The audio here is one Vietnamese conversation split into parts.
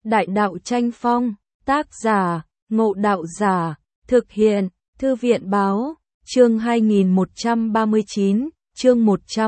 Đại đạo tranh phong, tác giả, Ngộ Đạo Giả, thực hiện, Thư viện báo, chương 2139, chương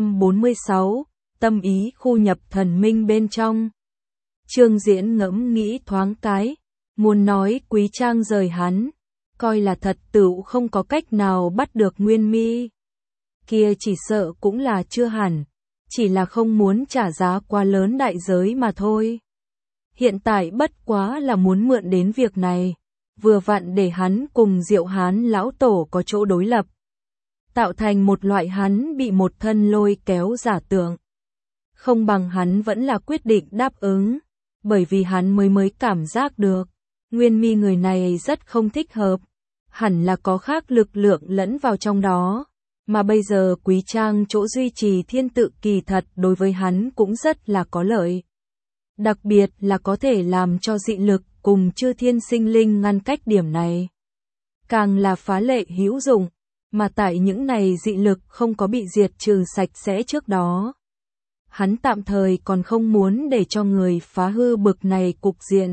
146, tâm ý khu nhập thần minh bên trong. Trương Diễn ngẫm nghĩ thoáng cái, muốn nói Quý Trang rời hắn, coi là thật tựu không có cách nào bắt được Nguyên Mi. Kia chỉ sợ cũng là chưa hẳn, chỉ là không muốn trả giá quá lớn đại giới mà thôi. Hiện tại bất quá là muốn mượn đến việc này, vừa vặn để hắn cùng Diệu Hán lão tổ có chỗ đối lập, tạo thành một loại hắn bị một thân lôi kéo giả tưởng. Không bằng hắn vẫn là quyết định đáp ứng, bởi vì hắn mới cảm giác được, Nguyên Mi người này rất không thích hợp, hẳn là có khác lực lượng lẫn vào trong đó, mà bây giờ Quý Trang chỗ duy trì thiên tự kỳ thật đối với hắn cũng rất là có lợi. Đặc biệt là có thể làm cho dị lực cùng chư thiên sinh linh ngăn cách điểm này. Càng là phá lệ hữu dụng, mà tại những này dị lực không có bị diệt trừ sạch sẽ trước đó. Hắn tạm thời còn không muốn để cho người phá hư bực này cục diện.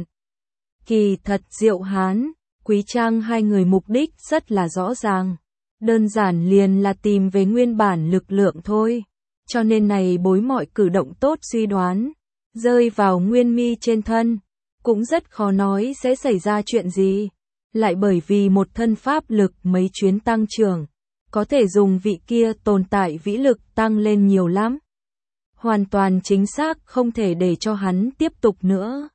Kỳ thật Diệu Hán, Quý Trang hai người mục đích rất là rõ ràng. Đơn giản liền là tìm về nguyên bản lực lượng thôi. Cho nên này bối mọi cử động tốt suy đoán, rơi vào Nguyên Mi trên thân, cũng rất khó nói sẽ xảy ra chuyện gì. Lại bởi vì một thân pháp lực mấy chuyến tăng trưởng, có thể dùng vị kia tồn tại vĩ lực tăng lên nhiều lắm. Hoàn toàn chính xác không thể để cho hắn tiếp tục nữa.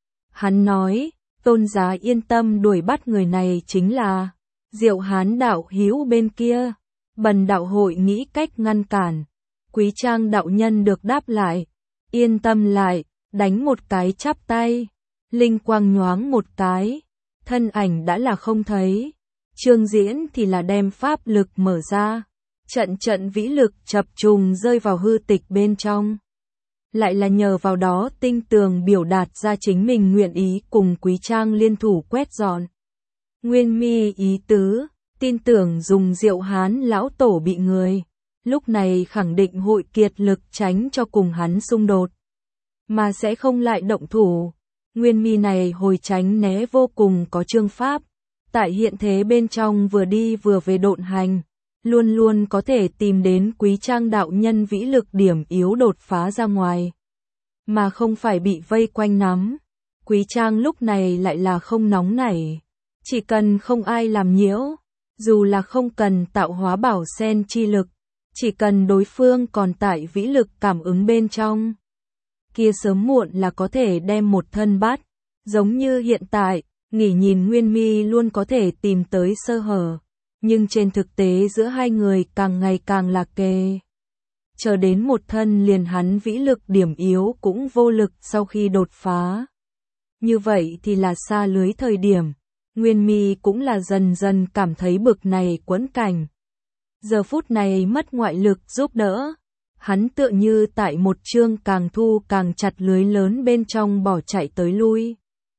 Hắn nói, Tôn giá yên tâm đuổi bắt người này chính là Diệu Hán đạo hữu bên kia. Bần đạo hội nghĩ cách ngăn cản. Quý Trang đạo nhân được đáp lại, yên tâm lại, đánh một cái chắp tay. Linh quang nhoáng một cái, thân ảnh đã là không thấy. Trương Diễn thì là đem pháp lực mở ra, trận vĩ lực chập trùng rơi vào hư tịch bên trong. Lại là nhờ vào đó tinh tường biểu đạt ra chính mình nguyện ý cùng Quý Trang liên thủ quét dọn. Nguyên Mi ý tứ, tin tưởng dùng Diệu Hán lão tổ bị người, lúc này khẳng định hội kiệt lực tránh cho cùng hắn xung đột, mà sẽ không lại động thủ. Nguyên Mi này hồi tránh né vô cùng có chương pháp, tại hiện thế bên trong vừa đi vừa về độn hành, luôn luôn có thể tìm đến Quý Trang đạo nhân vĩ lực điểm yếu đột phá ra ngoài, mà không phải bị vây quanh nắm. Quý Trang lúc này lại là không nóng nảy, chỉ cần không ai làm nhiễu, dù là không cần tạo hóa bảo sen chi lực, chỉ cần đối phương còn tại vĩ lực cảm ứng bên trong, kia sớm muộn là có thể đem một thân bắt. Giống như hiện tại, nghỉ nhìn Nguyên Mi luôn có thể tìm tới sơ hở, nhưng trên thực tế giữa hai người càng ngày càng lạc kề. Chờ đến một thân liền hắn vĩ lực điểm yếu cũng vô lực sau khi đột phá. Như vậy thì là xa lưới thời điểm, Nguyên Mi cũng là dần dần cảm thấy bực này quẫn cảnh. Giờ phút này mất ngoại lực giúp đỡ, hắn tựa như tại một chương càng thu càng chặt lưới lớn bên trong bỏ chạy tới lui.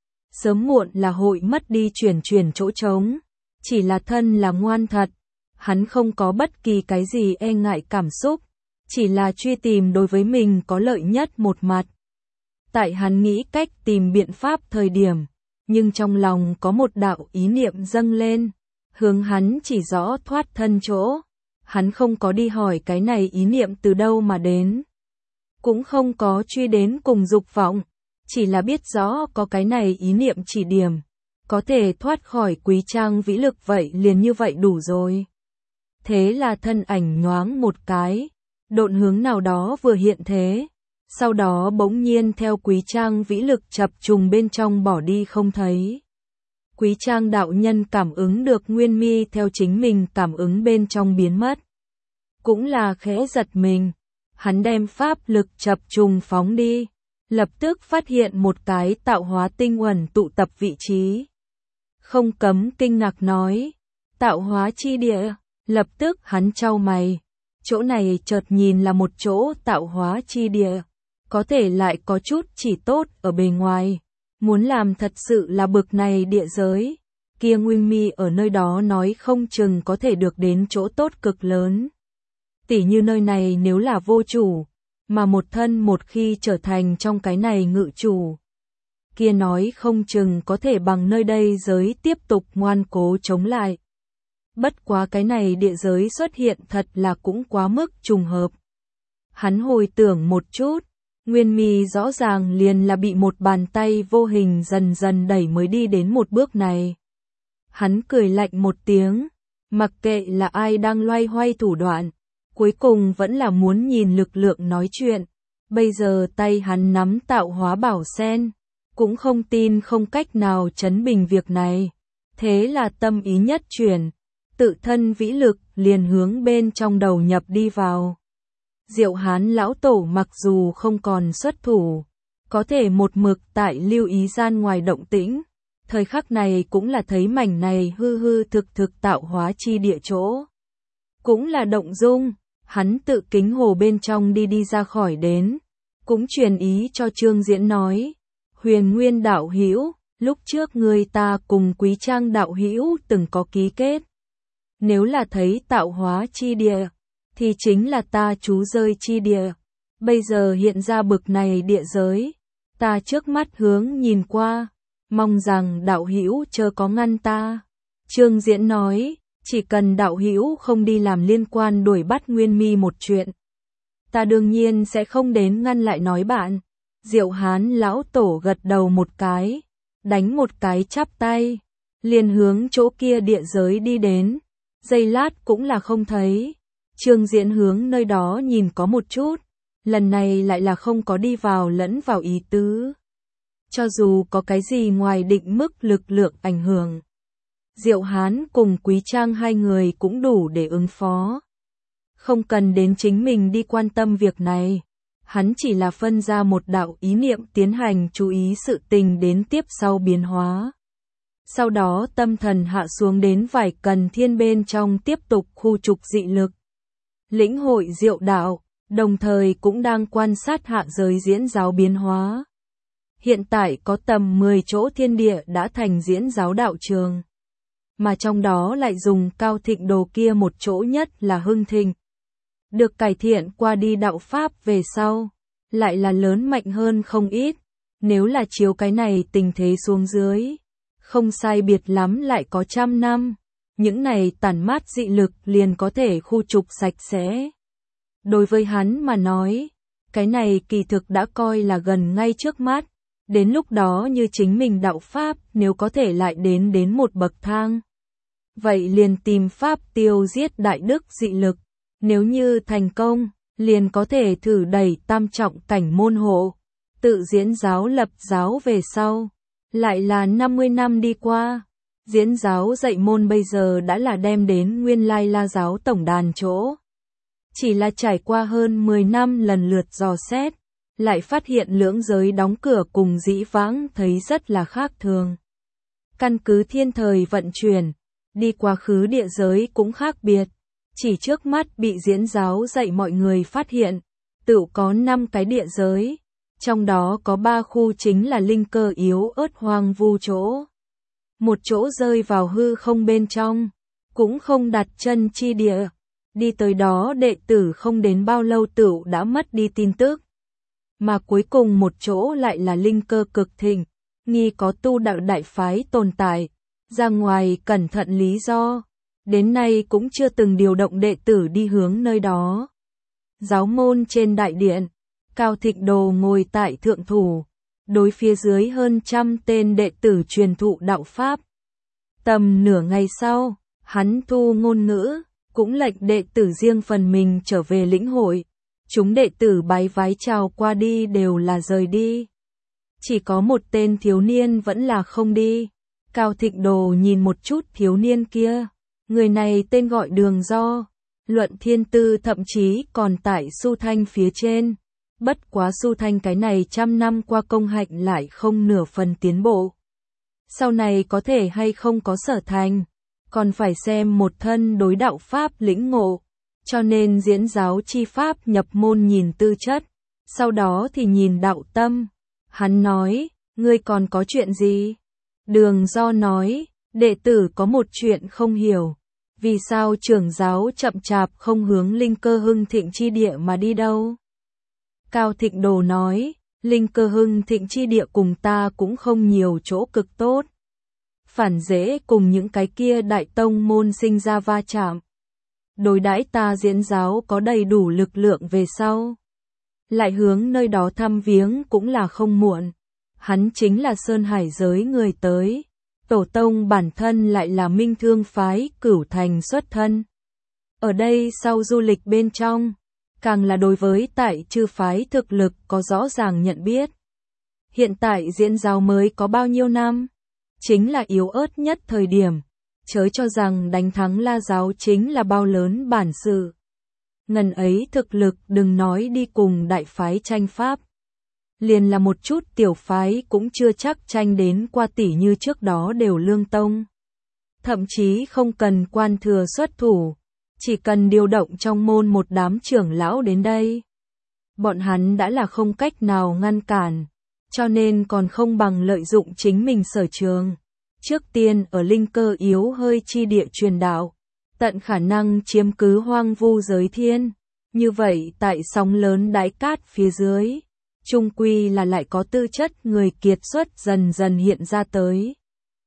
Sớm muộn là hội mất đi chuyển chỗ trống, chỉ là thân là ngoan thật, hắn không có bất kỳ cái gì e ngại cảm xúc, chỉ là truy tìm đối với mình có lợi nhất một mặt. Tại hắn nghĩ cách tìm biện pháp thời điểm, nhưng trong lòng có một đạo ý niệm dâng lên, hướng hắn chỉ rõ thoát thân chỗ. Hắn không có đi hỏi cái này ý niệm từ đâu mà đến, cũng không có truy đến cùng dục vọng, chỉ là biết rõ có cái này ý niệm chỉ điểm, có thể thoát khỏi Quý Trang vĩ lực vậy liền như vậy đủ rồi. Thế là thân ảnh nhoáng một cái, độn hướng nào đó vừa hiện thế, sau đó bỗng nhiên theo Quý Trang vĩ lực chập trùng bên trong bỏ đi không thấy. Quý Trang đạo nhân cảm ứng được Nguyên Mi theo chính mình cảm ứng bên trong biến mất. Cũng là khẽ giật mình, hắn đem pháp lực chập trùng phóng đi, lập tức phát hiện một cái tạo hóa tinh uẩn tụ tập vị trí. Không cấm kinh ngạc nói, tạo hóa chi địa, lập tức hắn chau mày, chỗ này chợt nhìn là một chỗ tạo hóa chi địa, có thể lại có chút chỉ tốt ở bề ngoài. Muốn làm thật sự là bực này địa giới, kia Nguyên Mi ở nơi đó nói không chừng có thể được đến chỗ tốt cực lớn. Tỉ như nơi này nếu là vô chủ, mà một thân một khi trở thành trong cái này ngự chủ, kia nói không chừng có thể bằng nơi đây giới tiếp tục ngoan cố chống lại. Bất quá cái này địa giới xuất hiện thật là cũng quá mức trùng hợp. Hắn hồi tưởng một chút, Nguyên Mi rõ ràng liền là bị một bàn tay vô hình dần dần đẩy mới đi đến một bước này. Hắn cười lạnh một tiếng, mặc kệ là ai đang loay hoay thủ đoạn, cuối cùng vẫn là muốn nhìn lực lượng nói chuyện. Bây giờ tay hắn nắm tạo hóa bảo sen, cũng không tin không cách nào chấn bình việc này. Thế là tâm ý nhất chuyển, tự thân vĩ lực liền hướng bên trong đầu nhập đi vào. Diệu Hán lão tổ mặc dù không còn xuất thủ, có thể một mực tại lưu ý gian ngoài động tĩnh, thời khắc này cũng là thấy mảnh này hư hư thực thực tạo hóa chi địa chỗ. Cũng là động dung, hắn tự kính hồ bên trong đi ra khỏi đến, cũng truyền ý cho Trương Diễn nói, Huyền Nguyên đạo hữu, lúc trước người ta cùng Quý Trang đạo hữu từng có ký kết. Nếu là thấy tạo hóa chi địa, thì chính là ta trú rơi chi địa. Bây giờ hiện ra bực này địa giới, ta trước mắt hướng nhìn qua, mong rằng đạo hữu chớ có ngăn ta. Trương Diễn nói, chỉ cần đạo hữu không đi làm liên quan đuổi bắt Nguyên Mi một chuyện, ta đương nhiên sẽ không đến ngăn lại nói bạn. Diệu Hán lão tổ gật đầu một cái, đánh một cái chắp tay, liền hướng chỗ kia địa giới đi đến. Giây lát cũng là không thấy. Trương Diễn hướng nơi đó nhìn có một chút, lần này lại là không có đi vào lẫn vào ý tứ. Cho dù có cái gì ngoài định mức lực lượng ảnh hưởng, Diệu Hán cùng Quý Trang hai người cũng đủ để ứng phó. Không cần đến chính mình đi quan tâm việc này, hắn chỉ là phân ra một đạo ý niệm tiến hành chú ý sự tình đến tiếp sau biến hóa. Sau đó tâm thần hạ xuống đến vài cần thiên bên trong tiếp tục khu trục dị lực. Lĩnh hội diệu đạo, đồng thời cũng đang quan sát hạ giới diễn giáo biến hóa. Hiện tại có tầm 10 chỗ thiên địa đã thành diễn giáo đạo trường. Mà trong đó lại dùng Cao Thịnh Đồ kia một chỗ nhất là hưng thịnh. Được cải thiện qua đi đạo pháp về sau, lại là lớn mạnh hơn không ít. Nếu là chiếu cái này tình thế xuống dưới, không sai biệt lắm lại có 100 năm. Những này tản mát dị lực liền có thể khu trục sạch sẽ. Đối với hắn mà nói, cái này kỳ thực đã coi là gần ngay trước mắt. Đến lúc đó như chính mình đạo pháp nếu có thể lại đến một bậc thang. Vậy liền tìm pháp tiêu giết đại đức dị lực. Nếu như thành công, liền có thể thử đẩy tam trọng cảnh môn hộ. Tự diễn giáo lập giáo về sau. Lại là 50 năm đi qua. Diễn giáo dạy môn bây giờ đã là đem đến nguyên lai La giáo tổng đàn chỗ. Chỉ là trải qua hơn 10 năm lần lượt dò xét, lại phát hiện lưỡng giới đóng cửa cùng dĩ vãng thấy rất là khác thường. Căn cứ thiên thời vận chuyển, đi quá khứ địa giới cũng khác biệt. Chỉ trước mắt bị diễn giáo dạy mọi người phát hiện, tự có 5 cái địa giới, trong đó có 3 khu chính là linh cơ yếu ớt hoang vu chỗ. Một chỗ rơi vào hư không bên trong, cũng không đặt chân chi địa. Đi tới đó đệ tử không đến bao lâu tựu đã mất đi tin tức. Mà cuối cùng một chỗ lại là linh cơ cực thịnh, nghi có tu đạo đại phái tồn tại. Ra ngoài cẩn thận lý do, đến nay cũng chưa từng điều động đệ tử đi hướng nơi đó. Giáo môn trên đại điện, Cao Thịnh Đồ ngồi tại thượng thủ, đối phía dưới hơn 100 tên đệ tử truyền thụ đạo pháp. Tầm nửa ngày sau, hắn thu ngôn ngữ, cũng lệnh đệ tử riêng phần mình trở về lĩnh hội. Chúng đệ tử bái vái chào qua đi đều là rời đi. Chỉ có một tên thiếu niên vẫn là không đi. Cao Thịnh Đồ nhìn một chút thiếu niên kia. Người này tên gọi Đường Do. Luận thiên tư thậm chí còn tại Su Thanh phía trên. Bất quá Su Thanh cái này 100 năm qua công hạnh lại không nửa phần tiến bộ. Sau này có thể hay không có sở thành, còn phải xem một thân đối đạo pháp lĩnh ngộ. Cho nên diễn giáo chi pháp nhập môn nhìn tư chất, sau đó thì nhìn đạo tâm. Hắn nói, ngươi còn có chuyện gì? Đường Do nói, đệ tử có một chuyện không hiểu. Vì sao trưởng giáo chậm chạp không hướng linh cơ hưng thịnh chi địa mà đi đâu? Cao Thịnh Đồ nói, linh cơ hưng thịnh chi địa cùng ta cũng không nhiều chỗ cực tốt. Phản dễ cùng những cái kia đại tông môn sinh ra va chạm. Đối đãi ta Diễn giáo có đầy đủ lực lượng về sau. Lại hướng nơi đó thăm viếng cũng là không muộn. Hắn chính là Sơn Hải giới người tới. Tổ tông bản thân lại là Minh Thương phái Cửu Thành xuất thân. Ở đây sau du lịch bên trong, càng là đối với tại chư phái thực lực có rõ ràng nhận biết. Hiện tại Diễn giáo mới có bao nhiêu năm? Chính là yếu ớt nhất thời điểm. Chớ cho rằng đánh thắng La giáo chính là bao lớn bản sự. Ngần ấy thực lực đừng nói đi cùng đại phái tranh pháp. Liền là một chút tiểu phái cũng chưa chắc tranh đến qua tỷ như trước đó đều lương tông. Thậm chí không cần quan thừa xuất thủ, chỉ cần điều động trong môn một đám trưởng lão đến đây. Bọn hắn đã là không cách nào ngăn cản, cho nên còn không bằng lợi dụng chính mình sở trường. Trước tiên ở linh cơ yếu hơi chi địa truyền đạo, tận khả năng chiếm cứ hoang vu giới thiên. Như vậy tại sóng lớn đáy cát phía dưới, chung quy là lại có tư chất người kiệt xuất dần dần hiện ra tới.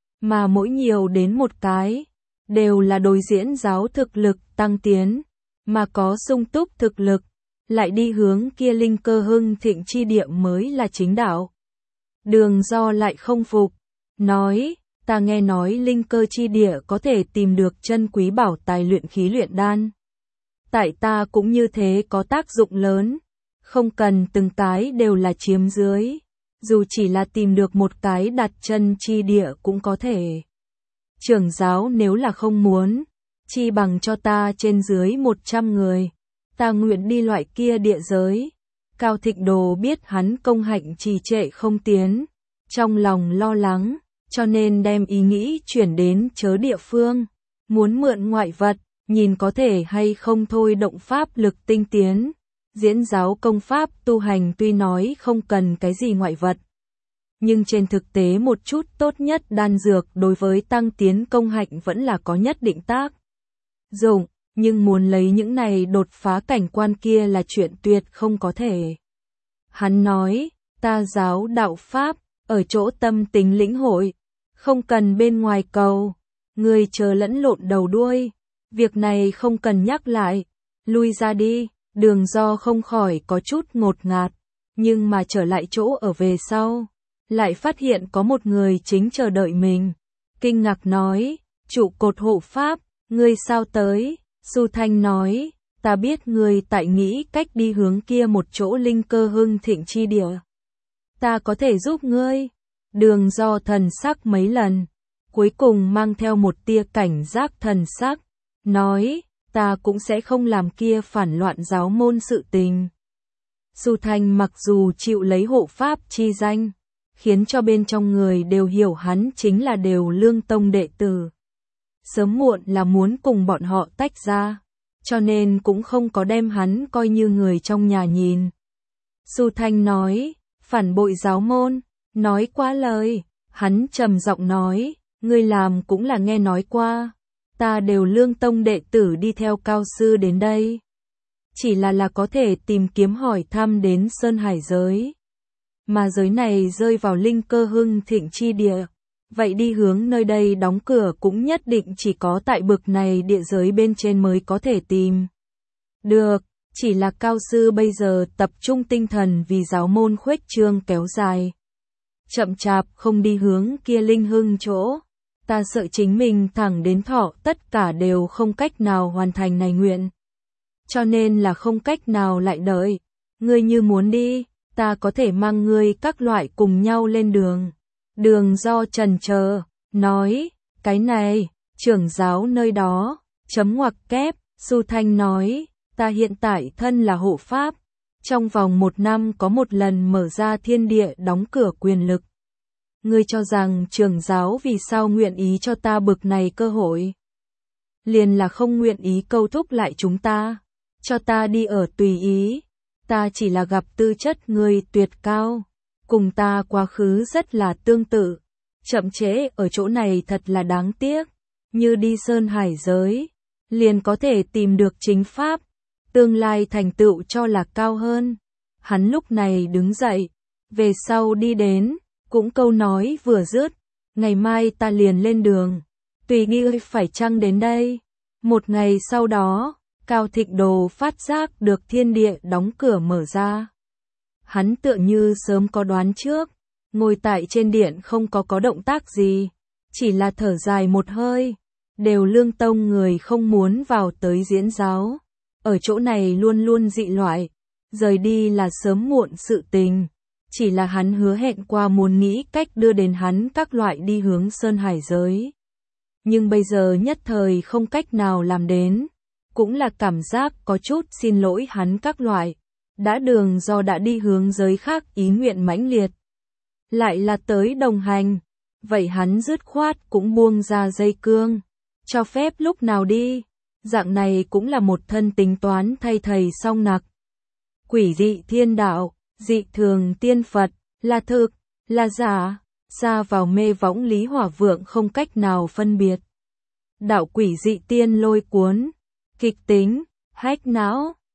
Mà mỗi nhiều đến một cái, đều là đối Diễn giáo thực lực tăng tiến, mà có sung túc thực lực, lại đi hướng kia linh cơ hưng thịnh chi địa mới là chính đạo. Đường Do lại không phục, nói, ta nghe nói linh cơ chi địa có thể tìm được chân quý bảo tài luyện khí luyện đan. Tại ta cũng như thế có tác dụng lớn, không cần từng cái đều là chiếm dưới, dù chỉ là tìm được một cái đặt chân chi địa cũng có thể. Trưởng giáo nếu là không muốn, chi bằng cho ta trên dưới 100 người, ta nguyện đi loại kia địa giới. Cao Thịnh Đồ biết hắn công hạnh trì trệ không tiến, trong lòng lo lắng, cho nên đem ý nghĩ chuyển đến chớ địa phương, muốn mượn ngoại vật, nhìn có thể hay không thôi động pháp lực tinh tiến. Diễn giáo công pháp tu hành tuy nói không cần cái gì ngoại vật, nhưng trên thực tế một chút tốt nhất đan dược đối với tăng tiến công hạnh vẫn là có nhất định tác dụng, nhưng muốn lấy những này đột phá cảnh quan kia là chuyện tuyệt không có thể. Hắn nói, ta giáo đạo pháp, ở chỗ tâm tính lĩnh hội, không cần bên ngoài cầu, người chờ lẫn lộn đầu đuôi, việc này không cần nhắc lại, lui ra đi. Đường Do không khỏi có chút ngột ngạt, nhưng mà trở lại chỗ ở về sau, lại phát hiện có một người chính chờ đợi mình. Kinh ngạc nói, trụ cột hộ pháp, ngươi sao tới? Su Thanh nói, ta biết ngươi tại nghĩ cách đi hướng kia một chỗ linh cơ hưng thịnh chi địa. Ta có thể giúp ngươi. Đường Do thần sắc mấy lần, cuối cùng mang theo một tia cảnh giác thần sắc, nói, ta cũng sẽ không làm kia phản loạn giáo môn sự tình. Su Thanh mặc dù chịu lấy hộ pháp chi danh, khiến cho bên trong người đều hiểu hắn chính là đều lương tông đệ tử. Sớm muộn là muốn cùng bọn họ tách ra, cho nên cũng không có đem hắn coi như người trong nhà nhìn. Su Thanh nói, phản bội giáo môn, nói quá lời, hắn trầm giọng nói, ngươi làm cũng là nghe nói qua. Ta đều lương tông đệ tử đi theo cao sư đến đây. Chỉ là có thể tìm kiếm hỏi thăm đến Sơn Hải giới. Mà giới này rơi vào linh cơ hưng thịnh chi địa. Vậy đi hướng nơi đây đóng cửa cũng nhất định chỉ có tại bực này địa giới bên trên mới có thể tìm. Được, chỉ là cao sư bây giờ tập trung tinh thần vì giáo môn khuếch trương kéo dài. Chậm chạp không đi hướng kia linh hưng chỗ. Ta sợ chính mình thẳng đến thọ tất cả đều không cách nào hoàn thành này nguyện. Cho nên là không cách nào lại đợi. Ngươi như muốn đi, ta có thể mang ngươi các loại cùng nhau lên đường. Đường Do chần chờ, nói, cái này, trưởng giáo nơi đó, chấm ngoặc kép, Su Thanh nói, ta hiện tại thân là hộ pháp. Trong vòng 1 năm có một lần mở ra thiên địa đóng cửa quyền lực. Ngươi cho rằng trưởng giáo vì sao nguyện ý cho ta bực này cơ hội? Liền là không nguyện ý câu thúc lại chúng ta, cho ta đi ở tùy ý. Ta chỉ là gặp tư chất ngươi tuyệt cao, cùng ta quá khứ rất là tương tự. Chậm trễ ở chỗ này thật là đáng tiếc, như đi Sơn Hải giới, liền có thể tìm được chính pháp, tương lai thành tựu cho là cao hơn. Hắn lúc này đứng dậy, Về sau đi đến, cũng câu nói vừa dứt, ngày mai ta liền lên đường, tùy ngươi phải chăng đến đây. Một ngày sau đó, Cao Thịnh Đồ phát giác được thiên địa đóng cửa mở ra. Hắn tựa như sớm có đoán trước, ngồi tại trên điện không có động tác gì, chỉ là thở dài một hơi, đều Lương Tông người không muốn vào tới diễn giáo, ở chỗ này luôn luôn dị loại, rời đi là sớm muộn sự tình, chỉ là hắn hứa hẹn qua muốn nghĩ cách đưa đến hắn các loại đi hướng Sơn Hải giới. Nhưng bây giờ nhất thời không cách nào làm đến, cũng là cảm giác có chút xin lỗi hắn các loại, đã đường do đã đi hướng giới khác ý nguyện mãnh liệt. Lại là tới đồng hành, vậy hắn dứt khoát cũng buông ra dây cương, cho phép lúc nào đi, dạng này cũng là một thân tính toán thay thầy song nặc. Quỷ dị thiên đạo, dị thường tiên Phật, là thực, là giả, xa vào mê võng Lý Hỏa Vượng không cách nào phân biệt. Đạo quỷ dị tiên lôi cuốn, kịch tính, hách não,